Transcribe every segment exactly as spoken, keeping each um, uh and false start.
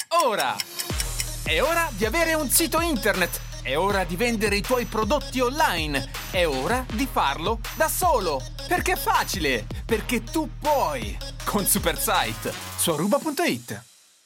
ora! È ora di avere un sito internet! È ora di vendere i tuoi prodotti online! È ora di farlo da solo! Perché è facile! Perché tu puoi! Con Supersite su aruba punto it.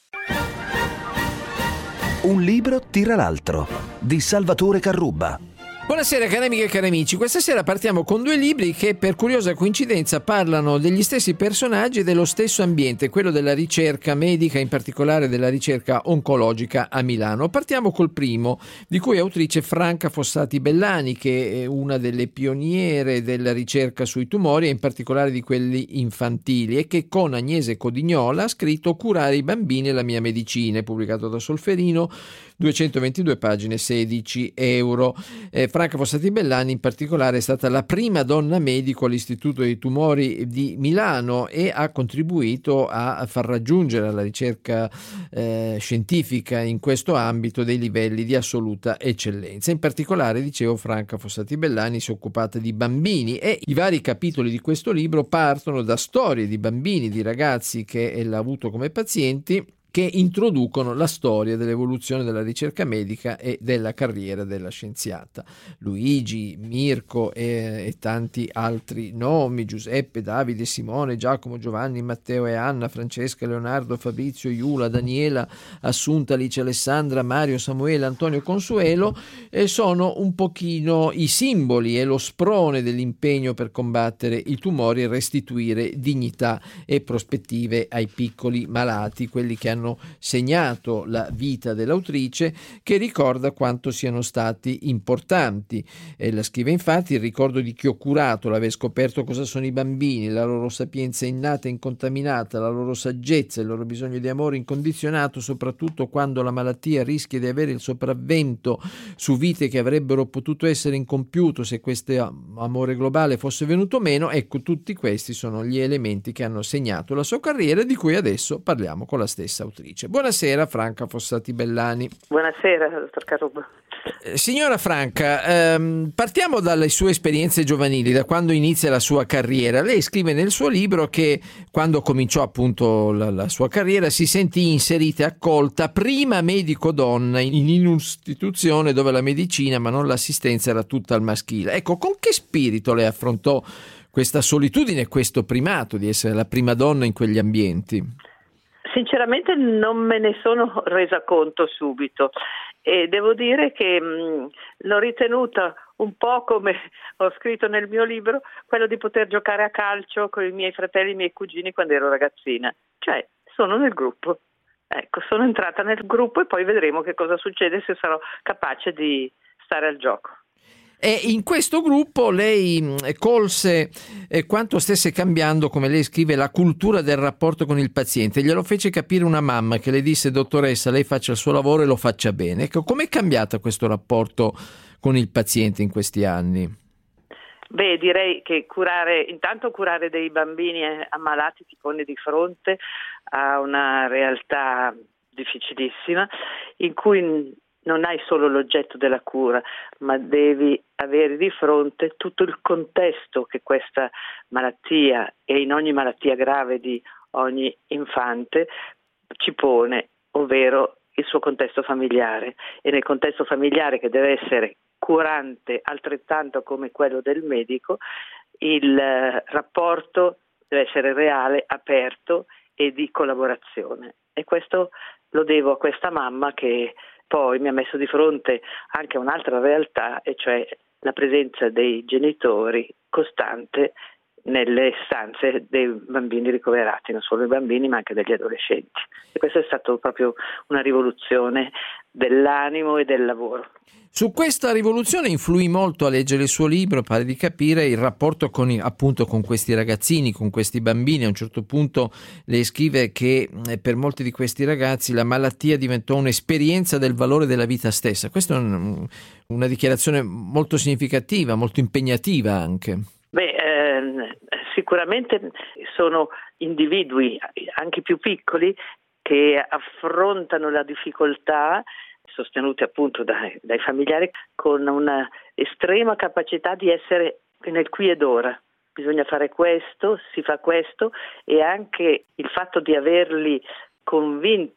Un libro tira l'altro di Salvatore Carrubba. Buonasera cari amiche e cari amici, questa sera partiamo con due libri che per curiosa coincidenza parlano degli stessi personaggi e dello stesso ambiente, quello della ricerca medica, in particolare della ricerca oncologica a Milano. Partiamo col primo, di cui è autrice Franca Fossati Bellani, che è una delle pioniere della ricerca sui tumori e in particolare di quelli infantili, e che con Agnese Codignola ha scritto Curare i bambini e la mia medicina, pubblicato da Solferino, duecentoventidue pagine, sedici euro. Eh, Franca Fossati Bellani in particolare è stata la prima donna medico all'Istituto dei Tumori di Milano e ha contribuito a far raggiungere alla ricerca eh, scientifica in questo ambito dei livelli di assoluta eccellenza. In particolare, dicevo, Franca Fossati Bellani si è occupata di bambini e i vari capitoli di questo libro partono da storie di bambini, di ragazzi che ella ha avuto come pazienti, che introducono la storia dell'evoluzione della ricerca medica e della carriera della scienziata. Luigi, Mirko e, e tanti altri nomi, Giuseppe, Davide, Simone, Giacomo, Giovanni, Matteo e Anna, Francesca, Leonardo, Fabrizio, Iula, Daniela, Assunta, Alice, Alessandra, Mario, Samuele, Antonio, Consuelo, e sono un pochino i simboli e lo sprone dell'impegno per combattere i tumori e restituire dignità e prospettive ai piccoli malati, quelli che hanno segnato la vita dell'autrice, che ricorda quanto siano stati importanti. Ella scrive infatti: il ricordo di chi ho curato, l'aver scoperto cosa sono i bambini, la loro sapienza innata e incontaminata, la loro saggezza, il loro bisogno di amore incondizionato, soprattutto quando la malattia rischia di avere il sopravvento su vite che avrebbero potuto essere incompiuto se questo amore globale fosse venuto meno. Ecco, tutti questi sono gli elementi che hanno segnato la sua carriera, di cui adesso parliamo con la stessa autrice. Buonasera Franca Fossati Bellani. Buonasera dottor Carrubba. Eh, signora Franca, ehm, partiamo dalle sue esperienze giovanili, da quando inizia la sua carriera. Lei scrive nel suo libro che quando cominciò appunto la, la sua carriera si sentì inserita e accolta prima medico donna in, in un'istituzione dove la medicina ma non l'assistenza era tutta al maschile. Ecco, con che spirito lei affrontò questa solitudine e questo primato di essere la prima donna in quegli ambienti? Sinceramente non me ne sono resa conto subito e devo dire che mh, l'ho ritenuta un po' come ho scritto nel mio libro, quello di poter giocare a calcio con i miei fratelli e i miei cugini quando ero ragazzina, cioè sono nel gruppo, ecco, sono entrata nel gruppo e poi vedremo che cosa succede, se sarò capace di stare al gioco. E in questo gruppo lei colse eh, quanto stesse cambiando, come lei scrive, la cultura del rapporto con il paziente. Glielo fece capire una mamma che le disse: dottoressa, lei faccia il suo lavoro e lo faccia bene. Ecco, com'è cambiato questo rapporto con il paziente in questi anni? Beh, direi che curare, intanto curare dei bambini ammalati ti pone di fronte a una realtà difficilissima in cui non hai solo l'oggetto della cura, ma devi avere di fronte tutto il contesto che questa malattia, e in ogni malattia grave di ogni infante, ci pone, ovvero il suo contesto familiare. E nel contesto familiare, che deve essere curante altrettanto come quello del medico, il rapporto deve essere reale, aperto e di collaborazione. E questo lo devo a questa mamma, che poi mi ha messo di fronte anche a un'altra realtà, e cioè la presenza dei genitori costante nelle stanze dei bambini ricoverati, non solo i bambini ma anche degli adolescenti. E questo è stato proprio una rivoluzione dell'animo e del lavoro. Su questa rivoluzione influì molto, a leggere il suo libro, pare di capire, il rapporto con i, appunto con questi ragazzini, con questi bambini. A un certo punto lei scrive che eh, per molti di questi ragazzi la malattia diventò un'esperienza del valore della vita stessa. Questa è un, una dichiarazione molto significativa, molto impegnativa anche. Beh, eh, sicuramente sono individui, anche più piccoli, che affrontano la difficoltà, sostenuti appunto dai, dai familiari, con una estrema capacità di essere nel qui ed ora. Bisogna fare questo, si fa questo, e anche il fatto di averli convinti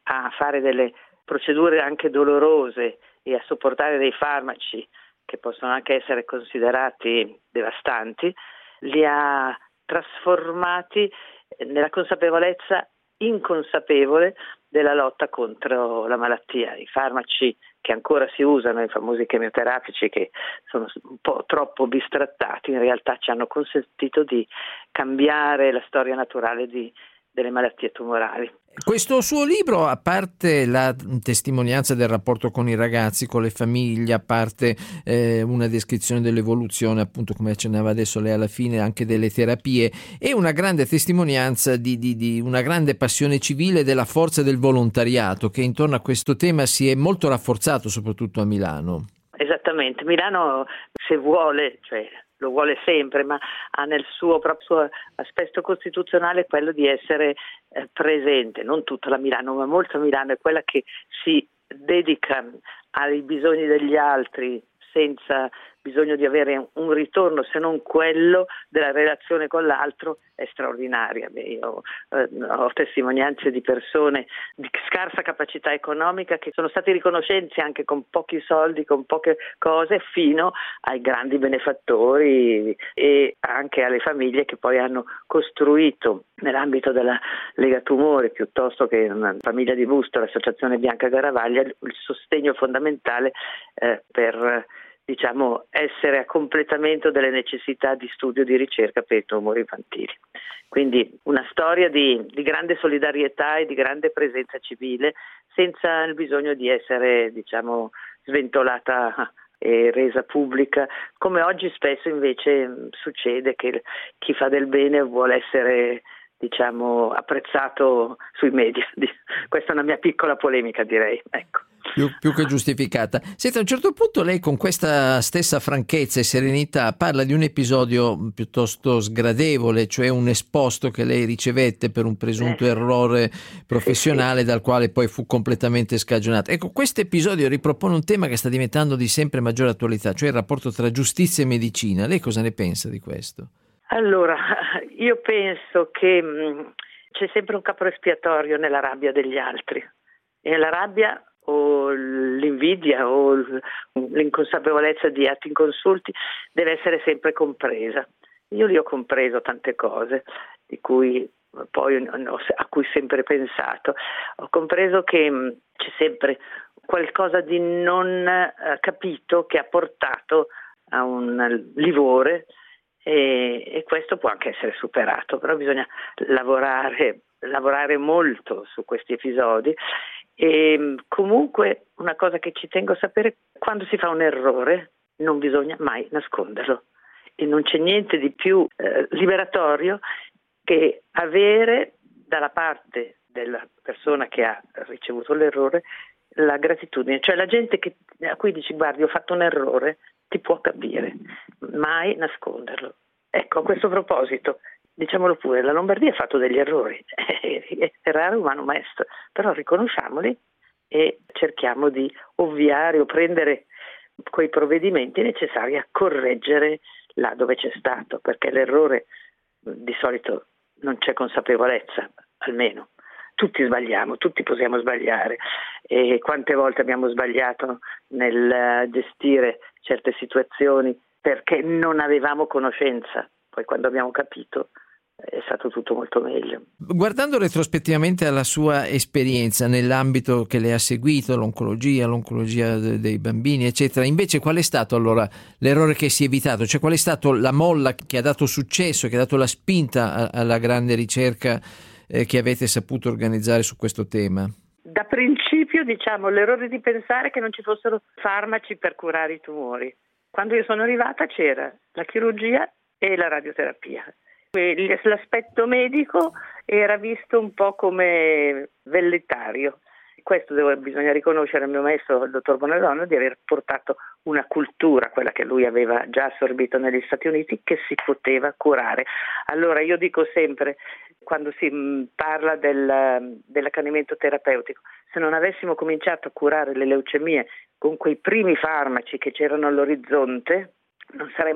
a fare delle procedure anche dolorose e a sopportare dei farmaci che possono anche essere considerati devastanti, li ha trasformati nella consapevolezza inconsapevole della lotta contro la malattia. I farmaci che ancora si usano, i famosi chemioterapici, che sono un po' troppo bistrattati, in realtà ci hanno consentito di cambiare la storia naturale di, delle malattie tumorali. Questo suo libro, a parte la testimonianza del rapporto con i ragazzi, con le famiglie, a parte eh, una descrizione dell'evoluzione, appunto come accennava adesso lei alla fine, anche delle terapie, è una grande testimonianza di, di, di una grande passione civile, della forza del volontariato, che intorno a questo tema si è molto rafforzato, soprattutto a Milano. Esattamente, Milano, se vuole, cioè lo vuole sempre, ma ha nel suo proprio aspetto costituzionale quello di essere eh, presente, non tutta la Milano, ma molta Milano è quella che si dedica ai bisogni degli altri senza bisogno di avere un ritorno se non quello della relazione con l'altro, è straordinaria. Beh, io eh, ho testimonianze di persone di scarsa capacità economica che sono stati riconoscenti anche con pochi soldi, con poche cose, fino ai grandi benefattori e anche alle famiglie che poi hanno costruito nell'ambito della Lega Tumori, piuttosto che una famiglia di Busto, l'associazione Bianca Garavaglia, il sostegno fondamentale eh, per diciamo essere a completamento delle necessità di studio, di ricerca per i tumori infantili. Quindi una storia di, di grande solidarietà e di grande presenza civile, senza il bisogno di essere diciamo sventolata e resa pubblica, come oggi spesso invece succede, che chi fa del bene vuole essere diciamo apprezzato sui media. Questa è una mia piccola polemica, direi, ecco. Più, più che giustificata. Senta, a un certo punto lei con questa stessa franchezza e serenità parla di un episodio piuttosto sgradevole, cioè un esposto che lei ricevette per un presunto eh. errore professionale, sì, sì, dal quale poi fu completamente scagionato. Ecco, questo episodio ripropone un tema che sta diventando di sempre maggiore attualità, cioè il rapporto tra giustizia e medicina. Lei cosa ne pensa di questo? Allora, io penso che mh, c'è sempre un capro espiatorio nella rabbia degli altri, e la rabbia o l'invidia o l'inconsapevolezza di atti inconsulti deve essere sempre compresa. Io li ho compreso tante cose di cui poi a cui sempre pensato. Ho compreso che mh, c'è sempre qualcosa di non eh, capito che ha portato a un livore, e, e questo può anche essere superato, però bisogna lavorare lavorare molto su questi episodi. E comunque una cosa che ci tengo a sapere: quando si fa un errore non bisogna mai nasconderlo, e non c'è niente di più eh, liberatorio che avere dalla parte della persona che ha ricevuto l'errore la gratitudine, cioè la gente che, a cui dici: guardi, ho fatto un errore, ti può capire, mai nasconderlo. Ecco, a questo proposito, diciamolo pure, la Lombardia ha fatto degli errori, è raro umano maestro, però riconosciamoli e cerchiamo di ovviare o prendere quei provvedimenti necessari a correggere là dove c'è stato, perché l'errore di solito non c'è consapevolezza, almeno. Tutti sbagliamo, tutti possiamo sbagliare, e quante volte abbiamo sbagliato nel gestire certe situazioni perché non avevamo conoscenza, poi quando abbiamo capito è stato tutto molto meglio. Guardando retrospettivamente alla sua esperienza nell'ambito che le ha seguito, l'oncologia, l'oncologia dei bambini, eccetera, invece qual è stato allora l'errore che si è evitato? Cioè qual è stato la molla che ha dato successo, che ha dato la spinta alla grande ricerca eh, che avete saputo organizzare su questo tema? Da principio, diciamo, l'errore di pensare che non ci fossero farmaci per curare i tumori. Quando io sono arrivata c'era la chirurgia e la radioterapia. L'aspetto medico era visto un po' come velleitario. Questo devo, bisogna riconoscere al mio maestro, il dottor Bonadonna, di aver portato una cultura, quella che lui aveva già assorbito negli Stati Uniti, che si poteva curare. Allora io dico sempre, quando si parla del, dell'accanimento terapeutico, se non avessimo cominciato a curare le leucemie con quei primi farmaci che c'erano all'orizzonte, non saremmo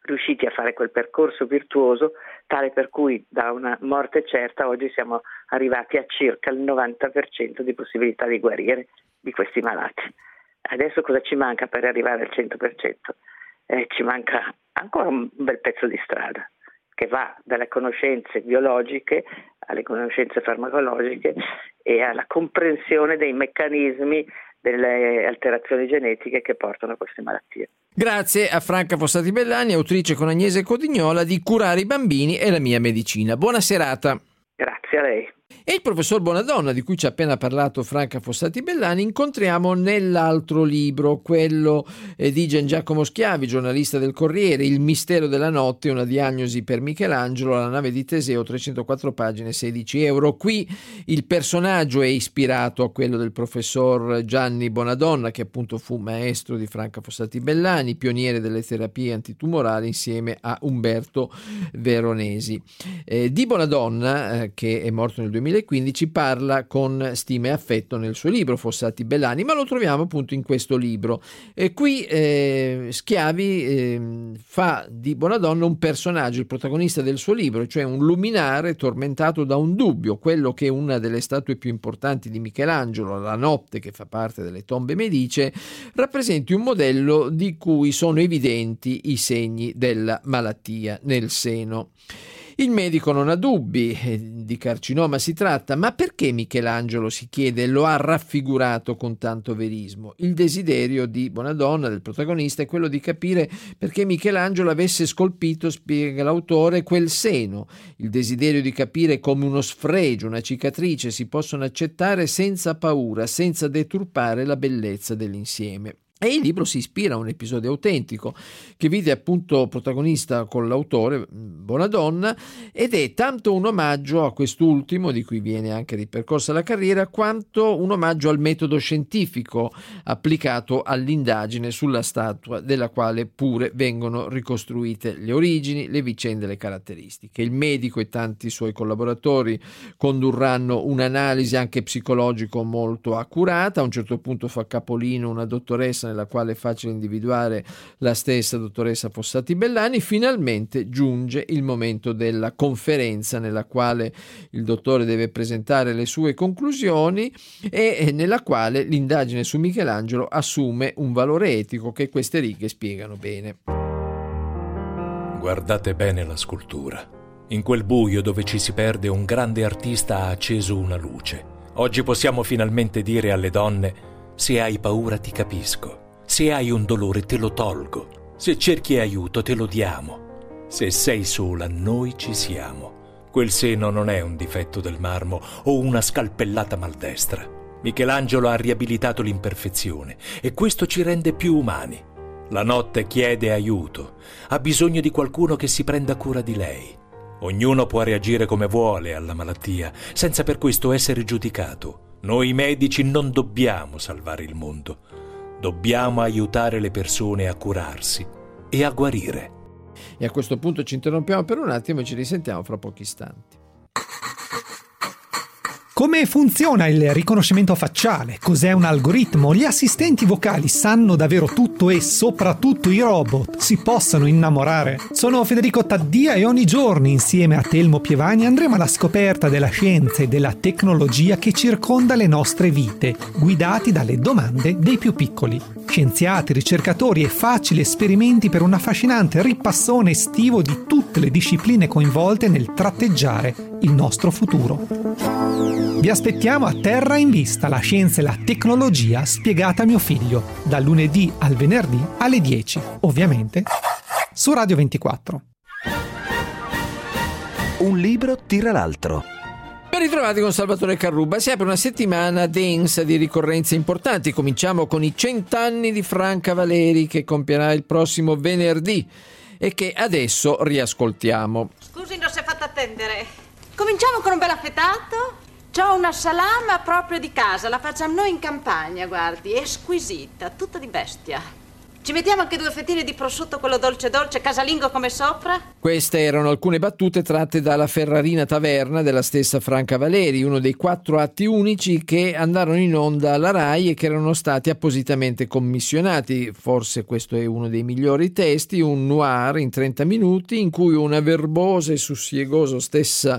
riusciti a fare quel percorso virtuoso tale per cui da una morte certa oggi siamo arrivati a circa il novanta per cento di possibilità di guarire di questi malati. Adesso cosa ci manca per arrivare al cento per cento? Eh, ci manca ancora un bel pezzo di strada che va dalle conoscenze biologiche alle conoscenze farmacologiche e alla comprensione dei meccanismi delle alterazioni genetiche che portano a queste malattie. Grazie a Franca Fossati Bellani, autrice con Agnese Codignola di Curare i bambini e la mia medicina. Buona serata. Grazie a lei. E il professor Bonadonna, di cui ci ha appena parlato Franca Fossati Bellani, incontriamo nell'altro libro, quello di Gian Giacomo Schiavi, giornalista del Corriere, Il mistero della notte, una diagnosi per Michelangelo, La nave di Teseo, trecentoquattro pagine, sedici euro. Qui il personaggio è ispirato a quello del professor Gianni Bonadonna, che appunto fu maestro di Franca Fossati Bellani, pioniere delle terapie antitumorali insieme a Umberto Veronesi. Eh, di Bonadonna, eh, che è morto nel duemilaquindici, parla con stima e affetto nel suo libro Fossati Bellani, ma lo troviamo appunto in questo libro. E qui eh, Schiavi eh, fa di Bonadonna un personaggio, il protagonista del suo libro, cioè un luminare tormentato da un dubbio, quello che una delle statue più importanti di Michelangelo, La notte, che fa parte delle tombe Medice, rappresenti un modello di cui sono evidenti i segni della malattia nel seno. Il medico non ha dubbi, di carcinoma si tratta, ma perché Michelangelo, si chiede, lo ha raffigurato con tanto verismo? Il desiderio di Bonadonna, del protagonista, è quello di capire perché Michelangelo avesse scolpito, spiega l'autore, quel seno. Il desiderio di capire come uno sfregio, una cicatrice si possono accettare senza paura, senza deturpare la bellezza dell'insieme. E il libro si ispira a un episodio autentico che vide appunto protagonista con l'autore Bonadonna, ed è tanto un omaggio a quest'ultimo, di cui viene anche ripercorsa la carriera, quanto un omaggio al metodo scientifico applicato all'indagine sulla statua, della quale pure vengono ricostruite le origini, le vicende e le caratteristiche. Il medico e tanti suoi collaboratori condurranno un'analisi anche psicologico molto accurata. A un certo punto fa capolino una dottoressa nella quale è facile individuare la stessa dottoressa Fossati Bellani. Finalmente giunge il momento della conferenza nella quale il dottore deve presentare le sue conclusioni e nella quale l'indagine su Michelangelo assume un valore etico che queste righe spiegano bene. Guardate bene la scultura. In quel buio dove ci si perde, un grande artista ha acceso una luce. Oggi possiamo finalmente dire alle donne: se hai paura ti capisco, se hai un dolore te lo tolgo, se cerchi aiuto te lo diamo, se sei sola noi ci siamo. Quel seno non è un difetto del marmo o una scalpellata maldestra. Michelangelo ha riabilitato l'imperfezione e questo ci rende più umani. La notte chiede aiuto, ha bisogno di qualcuno che si prenda cura di lei. Ognuno può reagire come vuole alla malattia, senza per questo essere giudicato. Noi medici non dobbiamo salvare il mondo, dobbiamo aiutare le persone a curarsi e a guarire. E a questo punto ci interrompiamo per un attimo e ci risentiamo fra pochi istanti. Come funziona il riconoscimento facciale? Cos'è un algoritmo? Gli assistenti vocali sanno davvero tutto e soprattutto i robot si possono innamorare? Sono Federico Taddia e ogni giorno insieme a Telmo Pievani andremo alla scoperta della scienza e della tecnologia che circonda le nostre vite, guidati dalle domande dei più piccoli. Scienziati, ricercatori e facili esperimenti per un affascinante ripassone estivo di tutte le discipline coinvolte nel tratteggiare il nostro futuro. Vi aspettiamo a Terra in Vista, la scienza e la tecnologia spiegata a mio figlio, dal lunedì al venerdì alle dieci, ovviamente su Radio ventiquattro. Un libro tira l'altro. Ben ritrovati con Salvatore Carrubba. Si apre una settimana densa di ricorrenze importanti. Cominciamo con i cent'anni di Franca Valeri, che compierà il prossimo venerdì e che adesso riascoltiamo. Scusi, non si è fatta attendere. Cominciamo con un bel affettato. C'ho una salama proprio di casa, la facciamo noi in campagna, guardi, è squisita, tutta di bestia. Ci mettiamo anche due fettine di prosciutto, quello dolce dolce, casalingo come sopra? Queste erano alcune battute tratte dalla Ferrarina Taverna della stessa Franca Valeri, uno dei quattro atti unici che andarono in onda alla Rai e che erano stati appositamente commissionati. Forse questo è uno dei migliori testi, un noir in trenta minuti in cui una verbosa e sussiegosa stessa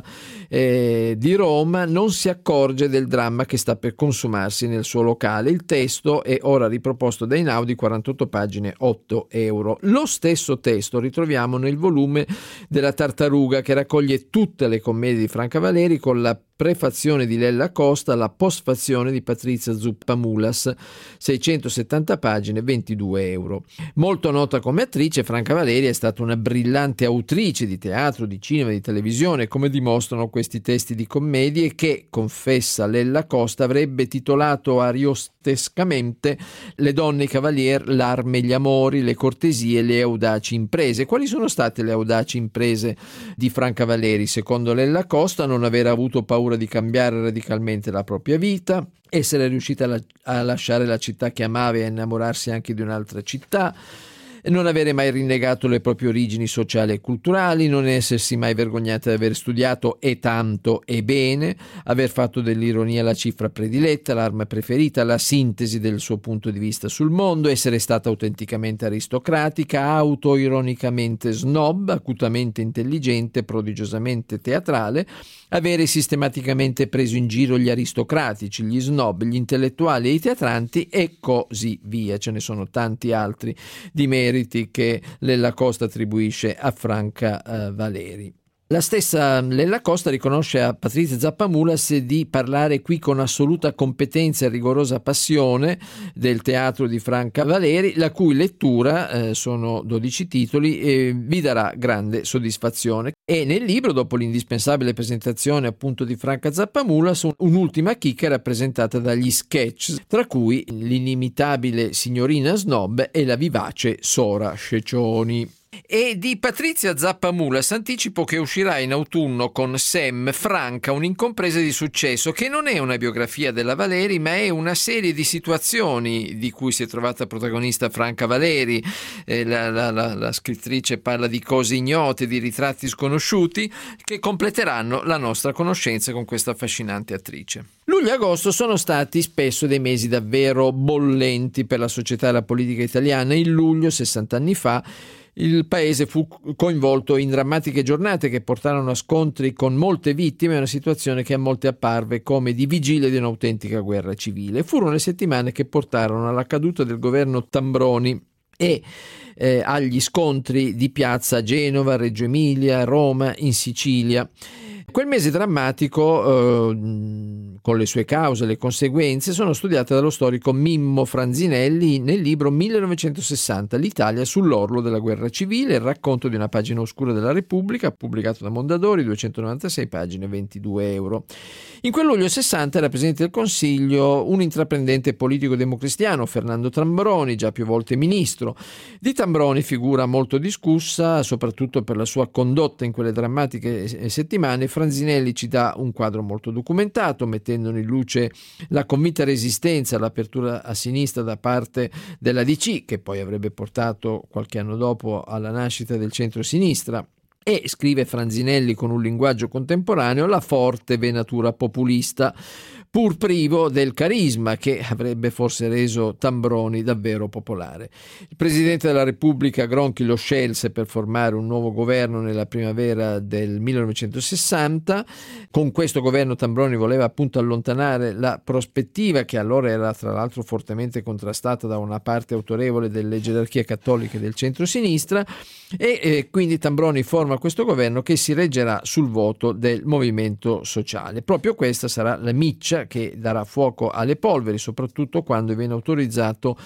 eh, di Roma non si accorge del dramma che sta per consumarsi nel suo locale. Il testo è ora riproposto da Einaudi, quarantotto pagine, otto euro. Lo stesso testo ritroviamo nel volume della Tartaruga, che raccoglie tutte le commedie di Franca Valeri, con la prefazione di Lella Costa, la postfazione di Patrizia Zuppamulas, seicentosettanta pagine, ventidue euro. Molto nota come attrice, Franca Valeri è stata una brillante autrice di teatro, di cinema, di televisione, come dimostrano questi testi di commedie che, confessa Lella Costa, avrebbe titolato ariostescamente Le donne i cavalier, l'arme, gli amori, le cortesie, le audaci imprese. Quali sono state le audaci imprese di Franca Valeri? Secondo Lella Costa, non aver avuto paura di cambiare radicalmente la propria vita, essere riuscita a, la- a lasciare la città che amava e a innamorarsi anche di un'altra città, non avere mai rinnegato le proprie origini sociali e culturali, non essersi mai vergognata di aver studiato e tanto e bene, aver fatto dell'ironia la cifra prediletta, l'arma preferita, la sintesi del suo punto di vista sul mondo, essere stata autenticamente aristocratica, autoironicamente snob, acutamente intelligente, prodigiosamente teatrale, avere sistematicamente preso in giro gli aristocratici, gli snob, gli intellettuali e i teatranti e così via. Ce ne sono tanti altri di meriti che Lella Costa attribuisce a Franca eh, Valeri. La stessa Lella Costa riconosce a Patrizia Zappamulas di parlare qui con assoluta competenza e rigorosa passione del teatro di Franca Valeri, la cui lettura, eh, sono dodici titoli, eh, vi darà grande soddisfazione. E nel libro, dopo l'indispensabile presentazione appunto di Franca Zappamulas, un'ultima chicca rappresentata dagli sketch, tra cui l'inimitabile signorina Snob e la vivace Sora Sciecioni. E di Patrizia Zappamulas anticipo che uscirà in autunno con Sam Franca, un'incompresa di successo, che non è una biografia della Valeri, ma è una serie di situazioni di cui si è trovata protagonista Franca Valeri. Eh, la, la, la, la scrittrice parla di cose ignote, di ritratti sconosciuti, che completeranno la nostra conoscenza con questa affascinante attrice. Luglio e agosto sono stati spesso dei mesi davvero bollenti per la società e la politica italiana. In luglio, sessanta anni fa, il paese fu coinvolto in drammatiche giornate che portarono a scontri con molte vittime, una situazione che a molti apparve come di vigilia di un'autentica guerra civile. Furono le settimane che portarono alla caduta del governo Tambroni e eh, agli scontri di piazza a Genova, Reggio Emilia, Roma, in Sicilia. Quel mese drammatico, eh, con le sue cause e le conseguenze, sono studiate dallo storico Mimmo Franzinelli nel libro millenovecentosessanta, l'Italia sull'orlo della guerra civile, il racconto di una pagina oscura della Repubblica, pubblicato da Mondadori, duecentonovantasei pagine, ventidue euro. In quel luglio sessanta era presidente del Consiglio un intraprendente politico democristiano, Fernando Tambroni, già più volte ministro. Di Tambroni, figura molto discussa, soprattutto per la sua condotta in quelle drammatiche settimane, Franzinelli ci dà un quadro molto documentato, mettendone in luce la convinta resistenza all'apertura a sinistra da parte della D C, che poi avrebbe portato qualche anno dopo alla nascita del centro-sinistra. E, scrive Franzinelli con un linguaggio contemporaneo, la forte venatura populista, pur privo del carisma che avrebbe forse reso Tambroni davvero popolare. Il Presidente della Repubblica Gronchi lo scelse per formare un nuovo governo nella primavera del millenovecentosessanta. Con questo governo Tambroni voleva appunto allontanare la prospettiva, che allora era tra l'altro fortemente contrastata da una parte autorevole delle gerarchie cattoliche del centro-sinistra, e eh, quindi Tambroni forma questo governo che si reggerà sul voto del Movimento Sociale. Proprio questa sarà la miccia che darà fuoco alle polveri, soprattutto quando viene autorizzato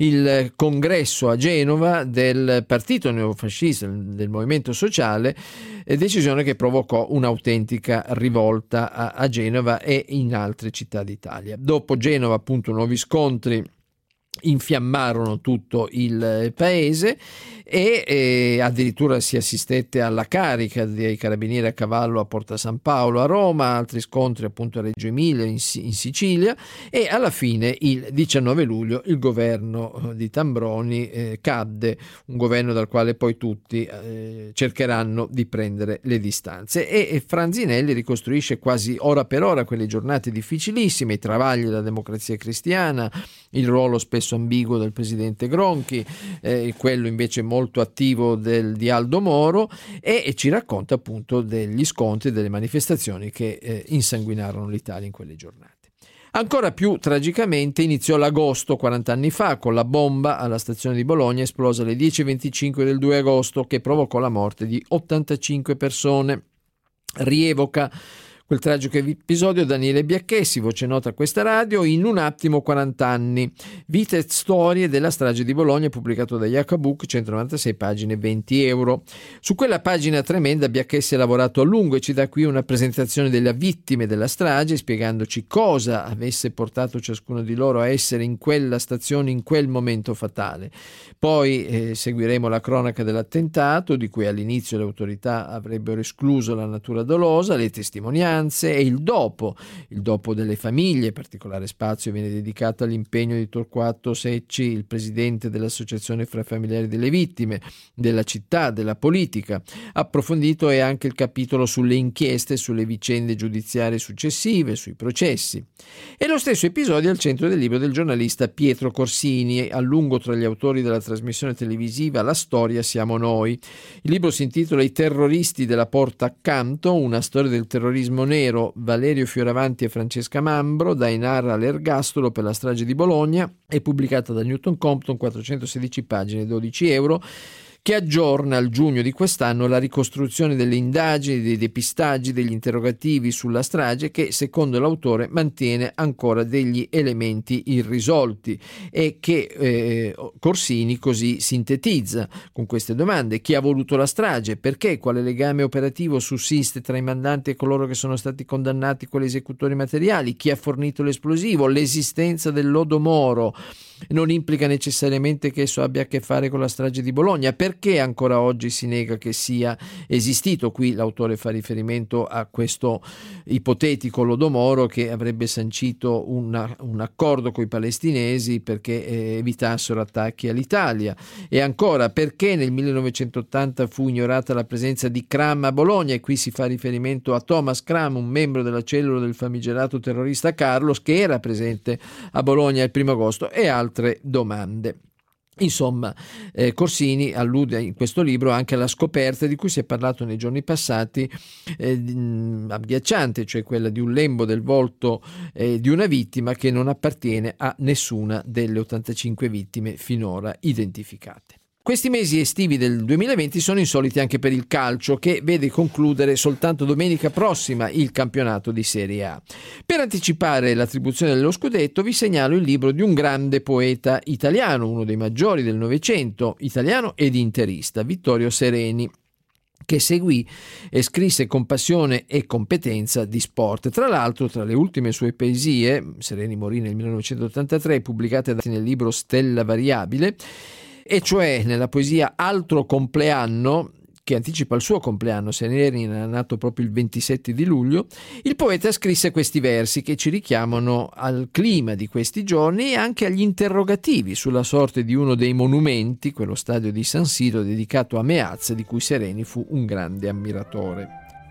il congresso a Genova del partito neofascista, del Movimento Sociale, decisione che provocò un'autentica rivolta a, a Genova e in altre città d'Italia. Dopo Genova, appunto, nuovi scontri infiammarono tutto il paese e eh, addirittura si assistette alla carica dei carabinieri a cavallo a Porta San Paolo a Roma, altri scontri appunto a Reggio Emilia in, in Sicilia, e alla fine il diciannove luglio il governo di Tambroni eh, cadde, un governo dal quale poi tutti eh, cercheranno di prendere le distanze, e, e Franzinelli ricostruisce quasi ora per ora quelle giornate difficilissime, i travagli della Democrazia Cristiana, il ruolo spesso ambiguo del presidente Gronchi, eh, quello invece molto attivo del, di Aldo Moro, e, e ci racconta appunto degli scontri, delle manifestazioni che eh, insanguinarono l'Italia in quelle giornate. Ancora più tragicamente iniziò l'agosto quaranta anni fa, con la bomba alla stazione di Bologna esplosa alle dieci e venticinque del due agosto, che provocò la morte di ottantacinque persone. Rievoca quel tragico episodio Daniele Biacchessi, voce nota a questa radio, in Un attimo quaranta anni, vita e storie della strage di Bologna, pubblicato da Jacobook, centonovantasei pagine, venti euro. Su quella pagina tremenda Biacchessi ha lavorato a lungo e ci dà qui una presentazione delle vittime della strage, spiegandoci cosa avesse portato ciascuno di loro a essere in quella stazione in quel momento fatale. Poi eh, seguiremo la cronaca dell'attentato, di cui all'inizio le autorità avrebbero escluso la natura dolosa, le testimonianze e il dopo, il dopo delle famiglie. Particolare spazio viene dedicato all'impegno di Torquato Secci, il presidente dell'Associazione fra familiari delle vittime, della città, della politica. Approfondito è anche il capitolo sulle inchieste, sulle vicende giudiziarie successive, sui processi. E lo stesso episodio è al centro del libro del giornalista Pietro Corsini, a lungo tra gli autori della trasmissione televisiva La storia siamo noi. Il libro si intitola I terroristi della porta accanto, una storia del terrorismo nero, Valerio Fioravanti e Francesca Mambro, da Enara all'ergastolo per la strage di Bologna, è pubblicata da Newton Compton, quattrocentosedici pagine, dodici euro, che aggiorna al giugno di quest'anno la ricostruzione delle indagini, dei depistaggi, degli interrogativi sulla strage, che secondo l'autore mantiene ancora degli elementi irrisolti, e che eh, Corsini così sintetizza con queste domande: chi ha voluto la strage, perché, quale legame operativo sussiste tra i mandanti e coloro che sono stati condannati quali esecutori materiali, chi ha fornito l'esplosivo, l'esistenza del lodo Moro non implica necessariamente che esso abbia a che fare con la strage di Bologna, perché ancora oggi si nega che sia esistito. Qui l'autore fa riferimento a questo ipotetico lodo Moro che avrebbe sancito una, un accordo con i palestinesi perché eh, evitassero attacchi all'Italia. E ancora, perché nel millenovecentottanta fu ignorata la presenza di Cram a Bologna, e qui si fa riferimento a Thomas Cram, un membro della cellula del famigerato terrorista Carlos, che era presente a Bologna il primo agosto, e altre domande. Insomma, eh, Corsini allude in questo libro anche alla scoperta di cui si è parlato nei giorni passati, eh, agghiacciante, cioè quella di un lembo del volto eh, di una vittima che non appartiene a nessuna delle ottantacinque vittime finora identificate. Questi mesi estivi del duemilaventi sono insoliti anche per il calcio, che vede concludere soltanto domenica prossima il campionato di Serie A. Per anticipare l'attribuzione dello scudetto vi segnalo il libro di un grande poeta italiano, uno dei maggiori del Novecento, italiano ed interista, Vittorio Sereni, che seguì e scrisse con passione e competenza di sport. Tra l'altro, tra le ultime sue poesie, Sereni morì nel millenovecentottantatré, pubblicate nel libro Stella Variabile, e cioè nella poesia Altro compleanno, che anticipa il suo compleanno, Sereni era nato proprio il ventisette di luglio, il poeta scrisse questi versi che ci richiamano al clima di questi giorni e anche agli interrogativi sulla sorte di uno dei monumenti, quello stadio di San Siro dedicato a Meazza, di cui Sereni fu un grande ammiratore.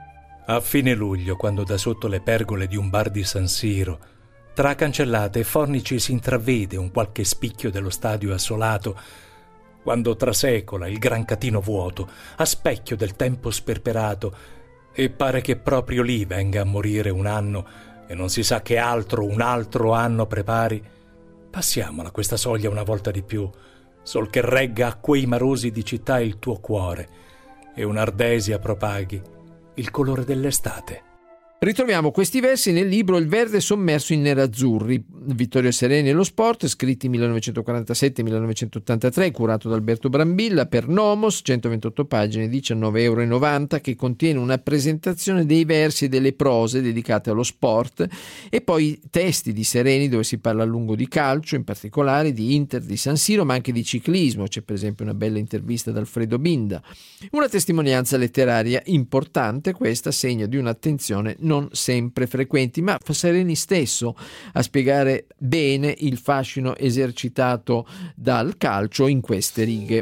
A fine luglio, quando da sotto le pergole di un bar di San Siro, tra cancellate e fornici, si intravede un qualche spicchio dello stadio assolato, quando trasecola il gran catino vuoto, a specchio del tempo sperperato, e pare che proprio lì venga a morire un anno, e non si sa che altro un altro anno prepari, passiamola questa soglia una volta di più, sol che regga a quei marosi di città il tuo cuore, e un'ardesia propaghi il colore dell'estate. Ritroviamo questi versi nel libro Il verde sommerso in nerazzurri, Vittorio Sereni e lo sport, scritti millenovecentoquarantasette millenovecentottantatré, curato da Alberto Brambilla, per Nomos, centoventotto pagine, diciannove virgola novanta euro, che contiene una presentazione dei versi e delle prose dedicate allo sport e poi testi di Sereni dove si parla a lungo di calcio, in particolare di Inter, di San Siro, ma anche di ciclismo. C'è per esempio una bella intervista da Alfredo Binda. Una testimonianza letteraria importante, questa, segno di un'attenzione non sempre frequenti, ma fa Sereni stesso a spiegare bene il fascino esercitato dal calcio in queste righe.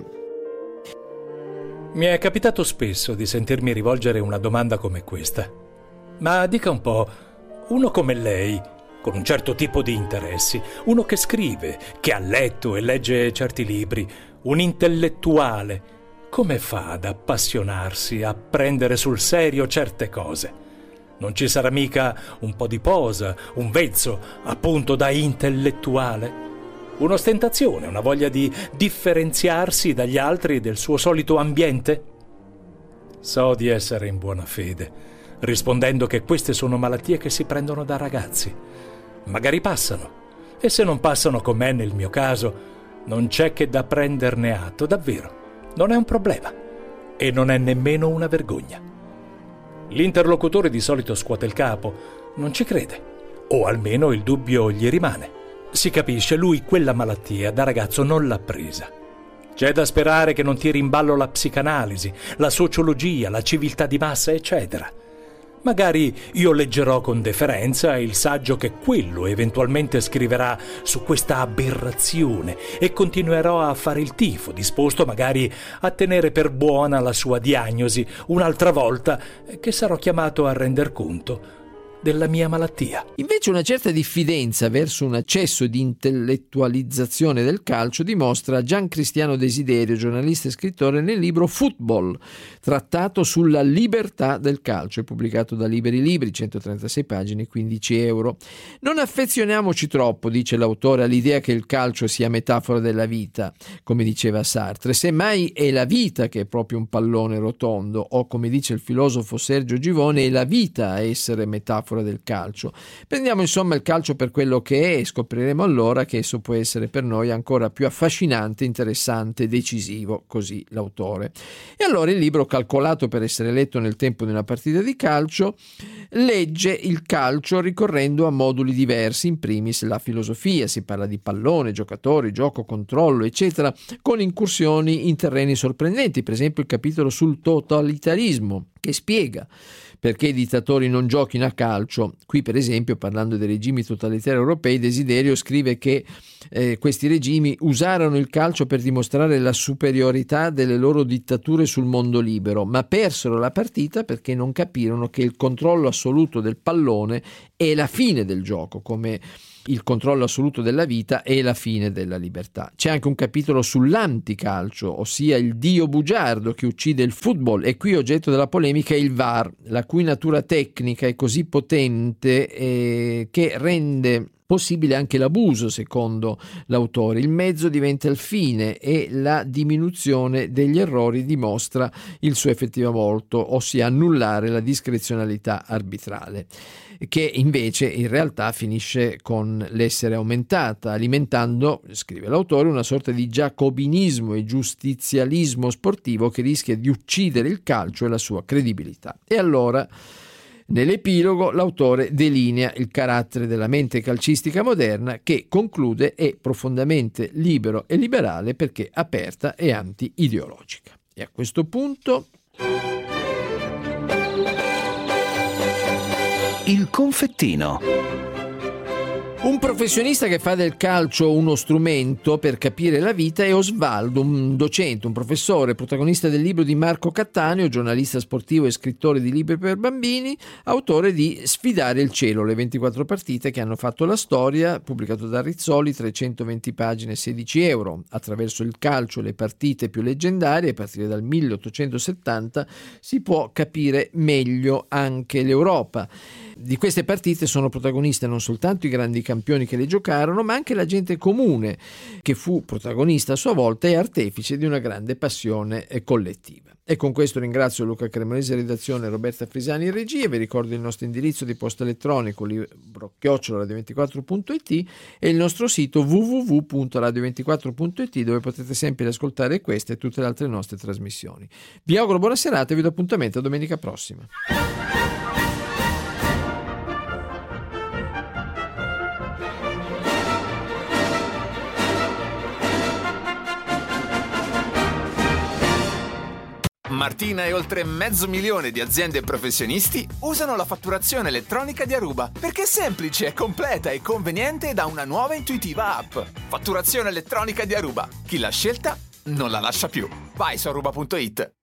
Mi è capitato spesso di sentirmi rivolgere una domanda come questa. Ma dica un po', uno come lei, con un certo tipo di interessi, uno che scrive, che ha letto e legge certi libri, un intellettuale, come fa ad appassionarsi, a prendere sul serio certe cose? Non ci sarà mica un po' di posa, un vezzo, appunto da intellettuale? Un'ostentazione, una voglia di differenziarsi dagli altri del suo solito ambiente? So di essere in buona fede, rispondendo che queste sono malattie che si prendono da ragazzi. Magari passano, e se non passano con me nel mio caso, non c'è che da prenderne atto, davvero. Non è un problema, e non è nemmeno una vergogna. L'interlocutore di solito scuote il capo, non ci crede, o almeno il dubbio gli rimane. Si capisce, lui quella malattia da ragazzo non l'ha presa. C'è da sperare che non tiri in ballo la psicanalisi, la sociologia, la civiltà di massa, eccetera. Magari io leggerò con deferenza il saggio che quello eventualmente scriverà su questa aberrazione e continuerò a fare il tifo, disposto magari a tenere per buona la sua diagnosi un'altra volta che sarò chiamato a render conto della mia malattia. Invece una certa diffidenza verso un accesso di intellettualizzazione del calcio dimostra Gian Cristiano Desiderio, giornalista e scrittore, nel libro Football, trattato sulla libertà del calcio, è pubblicato da Liberi Libri, centotrentasei pagine, quindici euro. Non affezioniamoci troppo, dice l'autore, all'idea che il calcio sia metafora della vita, come diceva Sartre. Semmai è la vita che è proprio un pallone rotondo, o come dice il filosofo Sergio Givone, è la vita a essere metafora del calcio. Prendiamo insomma il calcio per quello che è e scopriremo allora che esso può essere per noi ancora più affascinante, interessante, decisivo, così l'autore. E allora il libro, calcolato per essere letto nel tempo di una partita di calcio, legge il calcio ricorrendo a moduli diversi, in primis la filosofia, si parla di pallone, giocatori, gioco, controllo, eccetera, con incursioni in terreni sorprendenti, per esempio il capitolo sul totalitarismo, che spiega perché i dittatori non giochino a calcio. Qui per esempio, parlando dei regimi totalitari europei, Desiderio scrive che eh, questi regimi usarono il calcio per dimostrare la superiorità delle loro dittature sul mondo libero, ma persero la partita perché non capirono che il controllo assoluto del pallone è la fine del gioco, come il controllo assoluto della vita è la fine della libertà. C'è anche un capitolo sull'anticalcio, ossia il dio bugiardo che uccide il football, e qui oggetto della polemica è il V A R, la cui natura tecnica è così potente eh, che rende possibile anche l'abuso, secondo l'autore. Il mezzo diventa il fine e la diminuzione degli errori dimostra il suo effettivo volto, ossia annullare la discrezionalità arbitrale, che invece in realtà finisce con l'essere aumentata, alimentando, scrive l'autore, una sorta di giacobinismo e giustizialismo sportivo che rischia di uccidere il calcio e la sua credibilità. E allora, nell'epilogo, l'autore delinea il carattere della mente calcistica moderna che, conclude, è profondamente libero e liberale perché aperta e anti-ideologica. E a questo punto Il confettino. Un professionista che fa del calcio uno strumento per capire la vita è Osvaldo, un docente, un professore, protagonista del libro di Marco Cattaneo, giornalista sportivo e scrittore di libri per bambini, autore di Sfidare il cielo, le ventiquattro partite che hanno fatto la storia, pubblicato da Rizzoli, trecentoventi pagine, sedici euro. Attraverso il calcio, le partite più leggendarie, a partire dal milleottocentosettanta, si può capire meglio anche l'Europa. Di queste partite sono protagoniste non soltanto i grandi campioni che le giocarono, ma anche la gente comune, che fu protagonista a sua volta e artefice di una grande passione collettiva. E con questo ringrazio Luca Cremonesi, redazione, Roberta Frisani in regia, e vi ricordo il nostro indirizzo di posta elettronico libro chiocciola radio ventiquattro punto it e il nostro sito w w w punto radio ventiquattro punto it, dove potete sempre ascoltare queste e tutte le altre nostre trasmissioni. Vi auguro buona serata e vi do appuntamento a domenica prossima. Martina e oltre mezzo milione di aziende e professionisti usano la fatturazione elettronica di Aruba perché è semplice, completa e conveniente da una nuova e intuitiva app. Fatturazione elettronica di Aruba. Chi l'ha scelta non la lascia più. Vai su aruba punto it.